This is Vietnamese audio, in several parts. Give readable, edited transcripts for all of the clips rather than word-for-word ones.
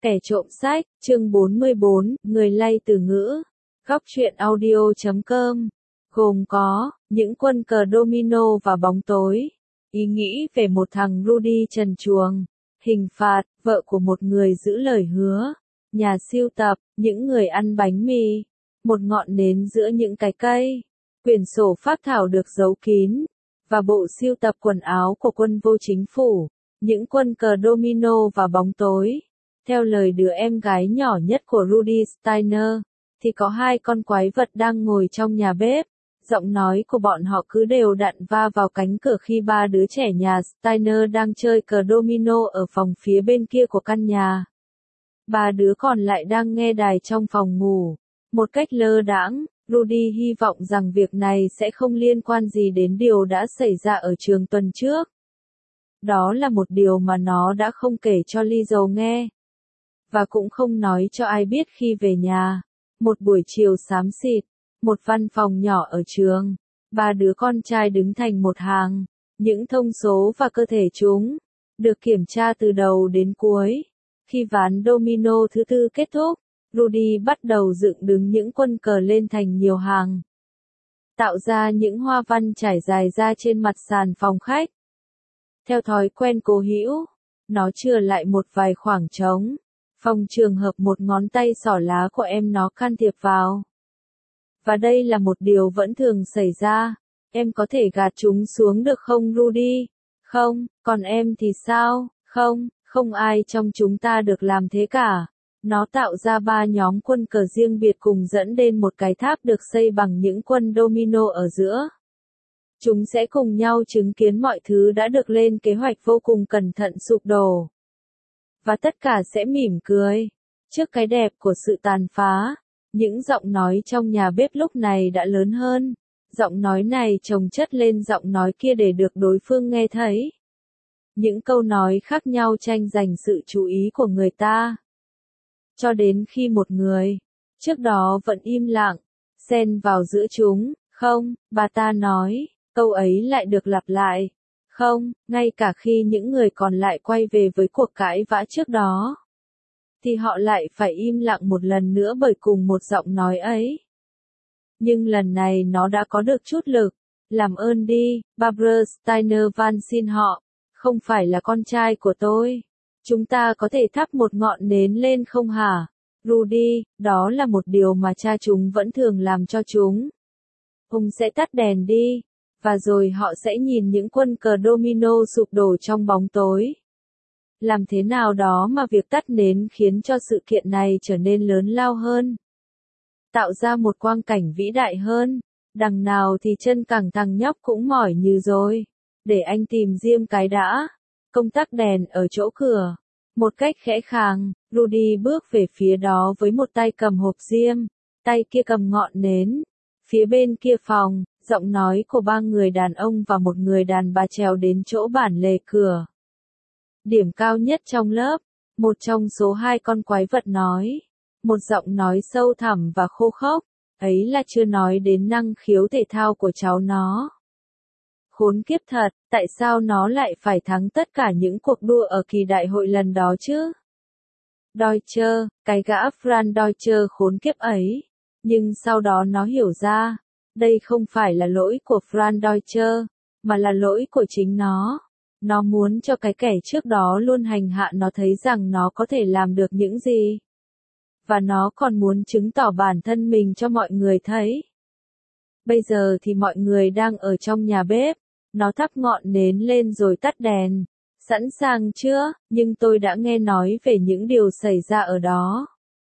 Kẻ trộm sách, chương 44, người lay từ ngữ. Góc truyện audio.com. Gồm có, những quân cờ domino và bóng tối. Ý nghĩ về một thằng Rudy trần truồng. Hình phạt, vợ của một người giữ lời hứa. Nhà sưu tập, những người ăn bánh mì. Một ngọn nến giữa những cái cây. Quyển sổ phác thảo được giấu kín. Và bộ sưu tập quần áo của quân vô chính phủ. Những quân cờ domino và bóng tối. Theo lời đứa em gái nhỏ nhất của Rudy Steiner, thì có hai con quái vật đang ngồi trong nhà bếp. Giọng nói của bọn họ cứ đều đặn va vào cánh cửa khi ba đứa trẻ nhà Steiner đang chơi cờ domino ở phòng phía bên kia của căn nhà. Ba đứa còn lại đang nghe đài trong phòng ngủ. Một cách lơ đãng, Rudy hy vọng rằng việc này sẽ không liên quan gì đến điều đã xảy ra ở trường tuần trước. Đó là một điều mà nó đã không kể cho Lizzo nghe. Và cũng không nói cho ai biết khi về nhà. Một buổi chiều xám xịt, một văn phòng nhỏ ở trường. Ba đứa con trai đứng thành một hàng. Những thông số và cơ thể chúng được kiểm tra từ đầu đến cuối. Khi ván domino thứ tư kết thúc, Rudy bắt đầu dựng đứng những quân cờ lên thành nhiều hàng. Tạo ra những hoa văn trải dài ra trên mặt sàn phòng khách. Theo thói quen cố hữu, nó chừa lại một vài khoảng trống. Phòng trường hợp một ngón tay xỏ lá của em nó can thiệp vào. Và đây là một điều vẫn thường xảy ra. Em có thể gạt chúng xuống được không Rudy? Không, còn em thì sao? Không, không ai trong chúng ta được làm thế cả. Nó tạo ra ba nhóm quân cờ riêng biệt cùng dẫn đến một cái tháp được xây bằng những quân domino ở giữa. Chúng sẽ cùng nhau chứng kiến mọi thứ đã được lên kế hoạch vô cùng cẩn thận sụp đổ. Và tất cả sẽ mỉm cười. Trước cái đẹp của sự tàn phá, những giọng nói trong nhà bếp lúc này đã lớn hơn. Giọng nói này chồng chất lên giọng nói kia để được đối phương nghe thấy. Những câu nói khác nhau tranh giành sự chú ý của người ta. Cho đến khi một người, trước đó vẫn im lặng, xen vào giữa chúng. Không, bà ta nói, câu ấy lại được lặp lại. Không, ngay cả khi những người còn lại quay về với cuộc cãi vã trước đó, thì họ lại phải im lặng một lần nữa bởi cùng một giọng nói ấy. Nhưng lần này nó đã có được chút lực. Làm ơn đi, Barbara Steiner van xin họ. Không phải là con trai của tôi. Chúng ta có thể thắp một ngọn nến lên không hả? Rudy, đó là một điều mà cha chúng vẫn thường làm cho chúng. Ông sẽ tắt đèn đi. Và rồi họ sẽ nhìn những quân cờ domino sụp đổ trong bóng tối. Làm thế nào đó mà việc tắt nến khiến cho sự kiện này trở nên lớn lao hơn. Tạo ra một quang cảnh vĩ đại hơn. Đằng nào thì chân cẳng thằng nhóc cũng mỏi như rồi. Để anh tìm diêm cái đã. Công tắc đèn ở chỗ cửa. Một cách khẽ khàng, Rudy bước về phía đó với một tay cầm hộp diêm. Tay kia cầm ngọn nến. Phía bên kia phòng, giọng nói của ba người đàn ông và một người đàn bà trèo đến chỗ bản lề cửa. Điểm cao nhất trong lớp, một trong số hai con quái vật nói. Một giọng nói sâu thẳm và khô khốc, ấy là chưa nói đến năng khiếu thể thao của cháu nó. Khốn kiếp thật, tại sao nó lại phải thắng tất cả những cuộc đua ở kỳ đại hội lần đó chứ? Deutscher, cái gã Franz Deutscher khốn kiếp ấy. Nhưng sau đó nó hiểu ra, đây không phải là lỗi của Franz Deutscher, mà là lỗi của chính nó. Nó muốn cho cái kẻ trước đó luôn hành hạ nó thấy rằng nó có thể làm được những gì. Và nó còn muốn chứng tỏ bản thân mình cho mọi người thấy. Bây giờ thì mọi người đang ở trong nhà bếp. Nó thắp ngọn nến lên rồi tắt đèn. Sẵn sàng chưa? Nhưng tôi đã nghe nói về những điều xảy ra ở đó.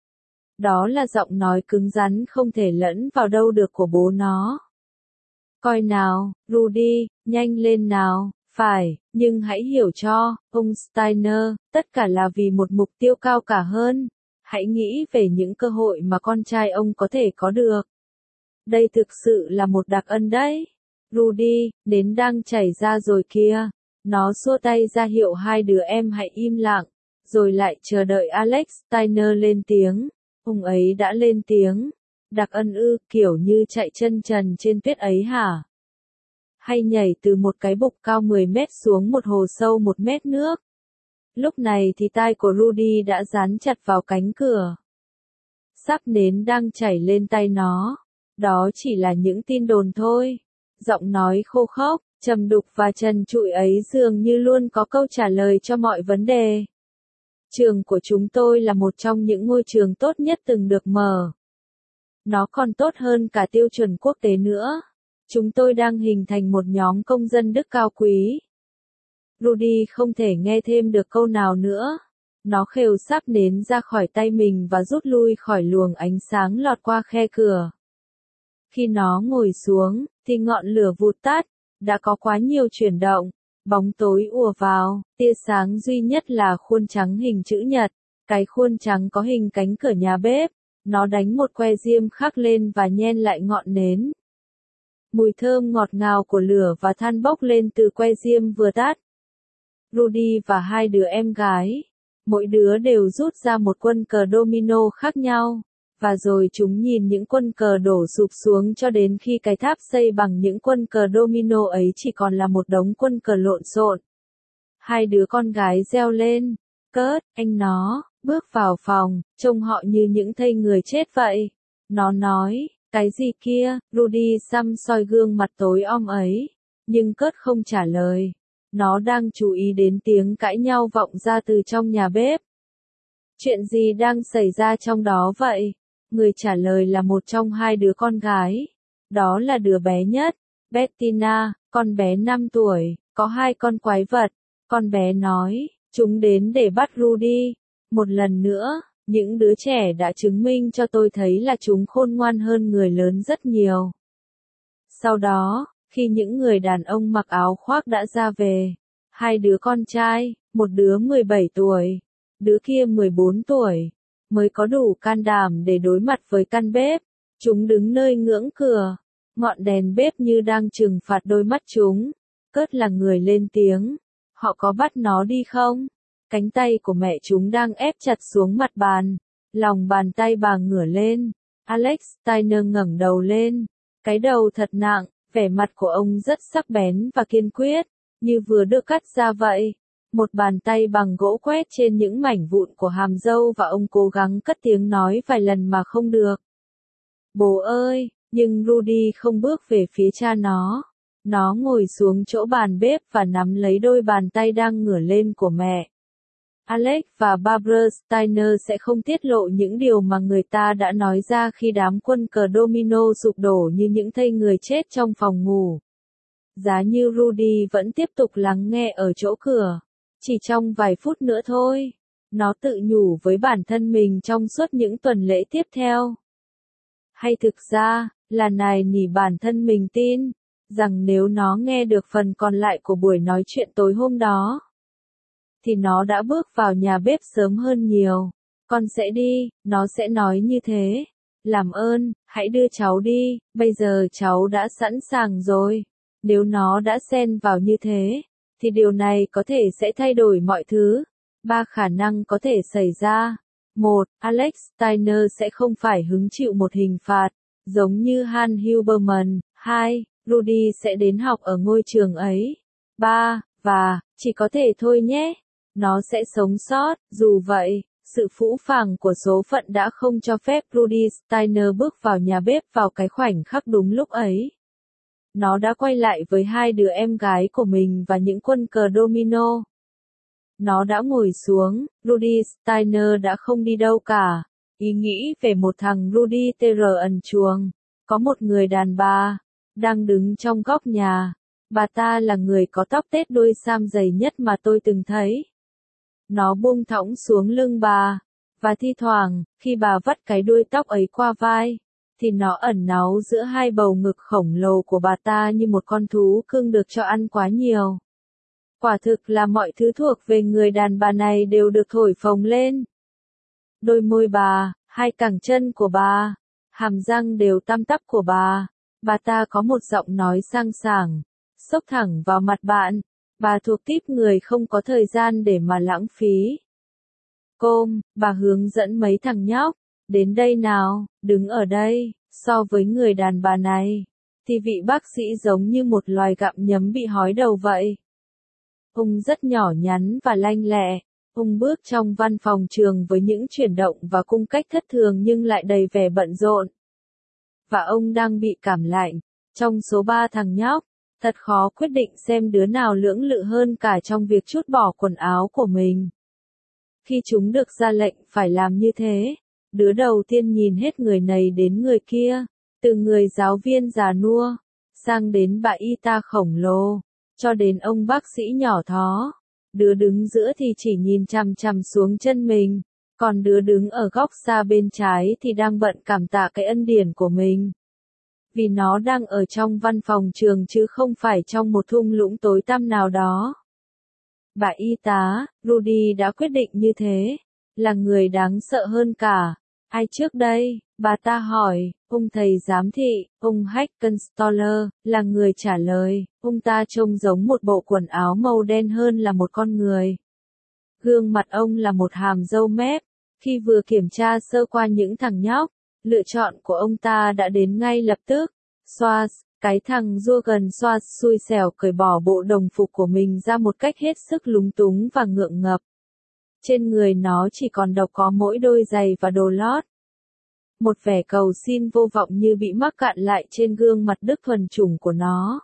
Đó là giọng nói cứng rắn không thể lẫn vào đâu được của bố nó. Coi nào, Rudy, nhanh lên nào. Phải, nhưng hãy hiểu cho, ông Steiner, tất cả là vì một mục tiêu cao cả hơn. Hãy nghĩ về những cơ hội mà con trai ông có thể có được. Đây thực sự là một đặc ân đấy. Rudy, nến đang chảy ra rồi kìa. Nó xua tay ra hiệu hai đứa em hãy im lặng, rồi lại chờ đợi Alex Steiner lên tiếng. Ông ấy đã lên tiếng. Đặc ân ư, kiểu như chạy chân trần trên tuyết ấy hả? Hay nhảy từ một cái bục cao 10 mét xuống một hồ sâu 1 mét nước? Lúc này thì tai của Rudy đã dán chặt vào cánh cửa. Sắp nến đang chảy lên tay nó. Đó chỉ là những tin đồn thôi. Giọng nói khô khốc, trầm đục và trần trụi ấy dường như luôn có câu trả lời cho mọi vấn đề. Trường của chúng tôi là một trong những ngôi trường tốt nhất từng được mở. Nó còn tốt hơn cả tiêu chuẩn quốc tế nữa. Chúng tôi đang hình thành một nhóm công dân Đức cao quý. Rudy không thể nghe thêm được câu nào nữa. Nó khều sáp nến ra khỏi tay mình và rút lui khỏi luồng ánh sáng lọt qua khe cửa. Khi nó ngồi xuống, thì ngọn lửa vụt tắt, đã có quá nhiều chuyển động, bóng tối ùa vào, tia sáng duy nhất là khuôn trắng hình chữ nhật, cái khuôn trắng có hình cánh cửa nhà bếp, nó đánh một que diêm khắc lên và nhen lại ngọn nến. Mùi thơm ngọt ngào của lửa và than bốc lên từ que diêm vừa tắt. Rudy và hai đứa em gái, mỗi đứa đều rút ra một quân cờ domino khác nhau. Và rồi chúng nhìn những quân cờ đổ sụp xuống cho đến khi cái tháp xây bằng những quân cờ domino ấy chỉ còn là một đống quân cờ lộn xộn. Hai đứa con gái reo lên, Kurt, anh nó, bước vào phòng, trông họ như những thây người chết vậy. Nó nói, cái gì kia, Rudy săm soi gương mặt tối om ấy. Nhưng Kurt không trả lời. Nó đang chú ý đến tiếng cãi nhau vọng ra từ trong nhà bếp. Chuyện gì đang xảy ra trong đó vậy? Người trả lời là một trong hai đứa con gái. Đó là đứa bé nhất, Bettina, con bé 5 tuổi, có hai con quái vật. Con bé nói, chúng đến để bắt Rudy. Một lần nữa, những đứa trẻ đã chứng minh cho tôi thấy là chúng khôn ngoan hơn người lớn rất nhiều. Sau đó, khi những người đàn ông mặc áo khoác đã ra về, hai đứa con trai, một đứa 17 tuổi, đứa kia 14 tuổi, mới có đủ can đảm để đối mặt với căn bếp. Chúng đứng nơi ngưỡng cửa, ngọn đèn bếp như đang trừng phạt đôi mắt chúng. Kurt là người lên tiếng. Họ có bắt nó đi không? Cánh tay của mẹ chúng đang ép chặt xuống mặt bàn. Lòng bàn tay bà ngửa lên. Alex Steiner ngẩng đầu lên. Cái đầu thật nặng, vẻ mặt của ông rất sắc bén và kiên quyết, như vừa được cắt ra vậy. Một bàn tay bằng gỗ quét trên những mảnh vụn của hàm râu và ông cố gắng cất tiếng nói vài lần mà không được. Bố ơi, nhưng Rudy không bước về phía cha nó. Nó ngồi xuống chỗ bàn bếp và nắm lấy đôi bàn tay đang ngửa lên của mẹ. Alex và Barbara Steiner sẽ không tiết lộ những điều mà người ta đã nói ra khi đám quân cờ domino sụp đổ như những thây người chết trong phòng ngủ. Giá như Rudy vẫn tiếp tục lắng nghe ở chỗ cửa. Chỉ trong vài phút nữa thôi. Nó tự nhủ với bản thân mình trong suốt những tuần lễ tiếp theo. Hay thực ra, là nài nỉ bản thân mình tin, rằng nếu nó nghe được phần còn lại của buổi nói chuyện tối hôm đó, thì nó đã bước vào nhà bếp sớm hơn nhiều. Con sẽ đi, nó sẽ nói như thế. Làm ơn, hãy đưa cháu đi, bây giờ cháu đã sẵn sàng rồi. Nếu nó đã xen vào như thế, thì điều này có thể sẽ thay đổi mọi thứ. 3 khả năng có thể xảy ra. 1. Alex Steiner sẽ không phải hứng chịu một hình phạt, giống như Han Huberman. 2. Rudy sẽ đến học ở ngôi trường ấy. 3. Và, chỉ có thể thôi nhé. Nó sẽ sống sót. Dù vậy, sự phũ phàng của số phận đã không cho phép Rudy Steiner bước vào nhà bếp vào cái khoảnh khắc đúng lúc ấy. Nó đã quay lại với hai đứa em gái của mình và những quân cờ domino. Nó đã ngồi xuống, Rudy Steiner đã không đi đâu cả. Ý nghĩ về một thằng Rudy TR ẩn chuồng. Có một người đàn bà, đang đứng trong góc nhà. Bà ta là người có tóc tết đuôi sam dày nhất mà tôi từng thấy. Nó buông thõng xuống lưng bà. Và thi thoảng, khi bà vắt cái đuôi tóc ấy qua vai, thì nó ẩn náu giữa hai bầu ngực khổng lồ của bà ta như một con thú cưng được cho ăn quá nhiều. Quả thực là mọi thứ thuộc về người đàn bà này đều được thổi phồng lên. Đôi môi bà, hai cẳng chân của bà, hàm răng đều tăm tắp của bà ta có một giọng nói sang sảng, xốc thẳng vào mặt bạn. Bà thuộc típ người không có thời gian để mà lãng phí. Bà hướng dẫn mấy thằng nhóc, đến đây nào, đứng ở đây. So với người đàn bà này, thì vị bác sĩ giống như một loài gặm nhấm bị hói đầu vậy. Ông rất nhỏ nhắn và lanh lẹ, Ông bước trong văn phòng trường với những chuyển động và cung cách thất thường nhưng lại đầy vẻ bận rộn. Và ông đang bị cảm lạnh. Trong số 3 thằng nhóc, thật khó quyết định xem đứa nào lưỡng lự hơn cả trong việc trút bỏ quần áo của mình. Khi chúng được ra lệnh phải làm như thế, đứa đầu tiên nhìn hết người này đến người kia, từ người giáo viên già nua, sang đến bà y tá khổng lồ, cho đến ông bác sĩ nhỏ thó. Đứa đứng giữa thì chỉ nhìn chằm chằm xuống chân mình, còn đứa đứng ở góc xa bên trái thì đang bận cảm tạ cái ân điển của mình. Vì nó đang ở trong văn phòng trường chứ không phải trong một thung lũng tối tăm nào đó. Bà y tá, Rudy đã quyết định như thế, là người đáng sợ hơn cả. Ai trước đây? Bà ta hỏi, ông thầy giám thị, ông Hackenstoller, là người trả lời. Ông ta trông giống một bộ quần áo màu đen hơn là một con người. Gương mặt ông là một hàm râu mép. Khi vừa kiểm tra sơ qua những thằng nhóc, lựa chọn của ông ta đã đến ngay lập tức. Schwartz, cái thằng Jürgen Schwartz xui xẻo cởi bỏ bộ đồng phục của mình ra một cách hết sức lúng túng và ngượng ngập. Trên người nó chỉ còn độc có mỗi đôi giày và đồ lót. Một vẻ cầu xin vô vọng như bị mắc cạn lại trên gương mặt đức thuần chủng của nó.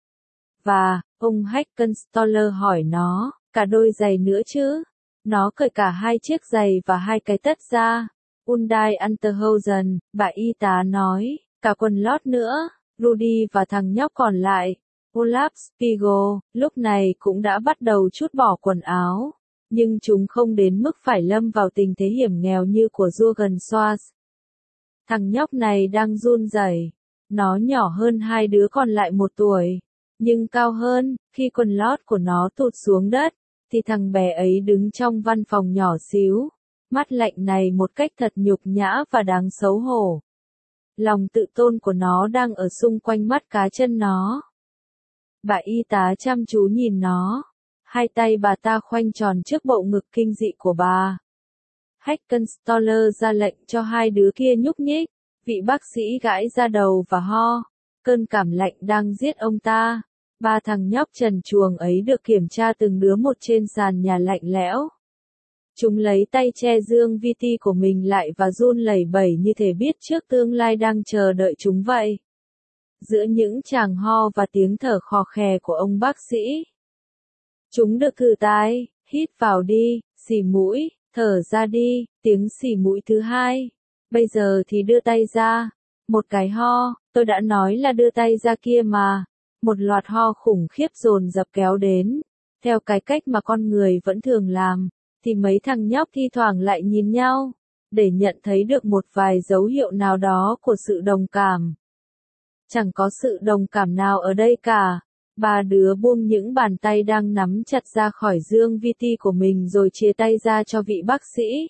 Và, ông Hackenstoller hỏi nó, cả đôi giày nữa chứ? Nó cởi cả 2 chiếc giày và 2 cái tất ra. Undai Unterhosen, bà y tá nói, cả quần lót nữa. Rudy và thằng nhóc còn lại, Olaf Spiegel, lúc này cũng đã bắt đầu trút bỏ quần áo. Nhưng chúng không đến mức phải lâm vào tình thế hiểm nghèo như của Jürgen Schwartz. Thằng nhóc này đang run rẩy. Nó nhỏ hơn 2 đứa còn lại 1 tuổi, nhưng cao hơn. Khi quần lót của nó tụt xuống đất, thì thằng bé ấy đứng trong văn phòng nhỏ xíu, mắt lạnh này một cách thật nhục nhã và đáng xấu hổ. Lòng tự tôn của nó đang ở xung quanh mắt cá chân nó. Bà y tá chăm chú nhìn nó. 2 tay bà ta khoanh tròn trước bộ ngực kinh dị của bà. Hackenstoller ra lệnh cho 2 đứa kia nhúc nhích. Vị bác sĩ gãi ra đầu và ho. Cơn cảm lạnh đang giết ông ta. 3 thằng nhóc trần truồng ấy được kiểm tra từng đứa một trên sàn nhà lạnh lẽo. Chúng lấy tay che dương VT của mình lại và run lẩy bẩy như thể biết trước tương lai đang chờ đợi chúng vậy. Giữa những tràng ho và tiếng thở khò khè của ông bác sĩ, chúng được cử tai, hít vào đi, xì mũi, thở ra đi, tiếng xì mũi thứ 2. Bây giờ thì đưa tay ra. Một cái ho, tôi đã nói là đưa tay ra kia mà. Một loạt ho khủng khiếp dồn dập kéo đến. Theo cái cách mà con người vẫn thường làm, thì mấy thằng nhóc thi thoảng lại nhìn nhau, để nhận thấy được một vài dấu hiệu nào đó của sự đồng cảm. Chẳng có sự đồng cảm nào ở đây cả. 3 đứa buông những bàn tay đang nắm chặt ra khỏi dương VT của mình rồi chia tay ra cho vị bác sĩ.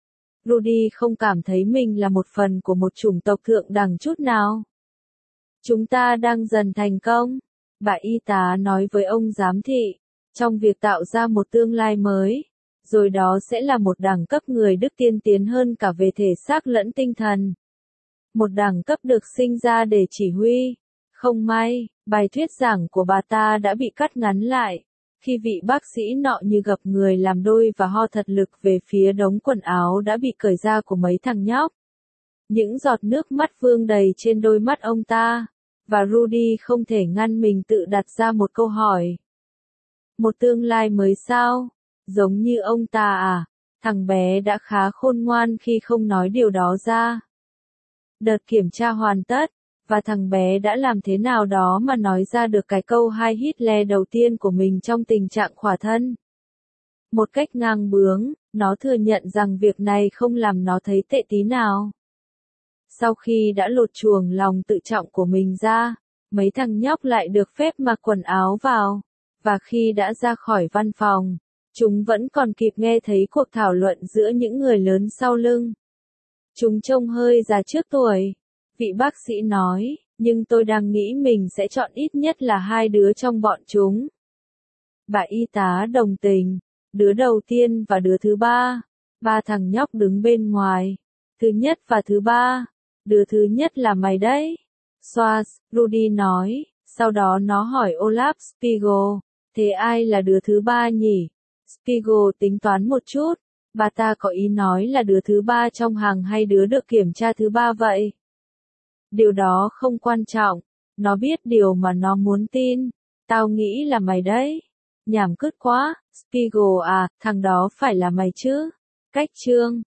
Rudy không cảm thấy mình là một phần của một chủng tộc thượng đẳng chút nào. Chúng ta đang dần thành công, bà y tá nói với ông giám thị, trong việc tạo ra một tương lai mới, rồi đó sẽ là một đẳng cấp người Đức tiên tiến hơn cả về thể xác lẫn tinh thần. Một đẳng cấp được sinh ra để chỉ huy. Không may, bài thuyết giảng của bà ta đã bị cắt ngắn lại, khi vị bác sĩ nọ như gặp người làm đôi và ho thật lực về phía đống quần áo đã bị cởi ra của mấy thằng nhóc. Những giọt nước mắt vương đầy trên đôi mắt ông ta, và Rudy không thể ngăn mình tự đặt ra một câu hỏi. Một tương lai mới sao? Giống như ông ta à? Thằng bé đã khá khôn ngoan khi không nói điều đó ra. Đợt kiểm tra hoàn tất, và thằng bé đã làm thế nào đó mà nói ra được cái câu Heil Hitler đầu tiên của mình trong tình trạng khỏa thân. Một cách ngang bướng, nó thừa nhận rằng việc này không làm nó thấy tệ tí nào. Sau khi đã lột chuồng lòng tự trọng của mình ra, mấy thằng nhóc lại được phép mặc quần áo vào, và khi đã ra khỏi văn phòng, chúng vẫn còn kịp nghe thấy cuộc thảo luận giữa những người lớn sau lưng. Chúng trông hơi già trước tuổi, vị bác sĩ nói, nhưng tôi đang nghĩ mình sẽ chọn ít nhất là 2 đứa trong bọn chúng. Bà y tá đồng tình, đứa đầu tiên và đứa thứ 3, 3 thằng nhóc đứng bên ngoài, thứ nhất và thứ 3, đứa thứ nhất là mày đấy. Schwartz, Rudy nói, sau đó nó hỏi Olaf Spiegel, thế ai là đứa thứ 3 nhỉ? Spiegel tính toán một chút, bà ta có ý nói là đứa thứ ba trong hàng hay đứa được kiểm tra thứ ba vậy? Điều đó không quan trọng, nó biết điều mà nó muốn tin. Tao nghĩ là mày đấy. Nhảm cứt quá, Spiegel à, thằng đó phải là mày chứ. Cách chương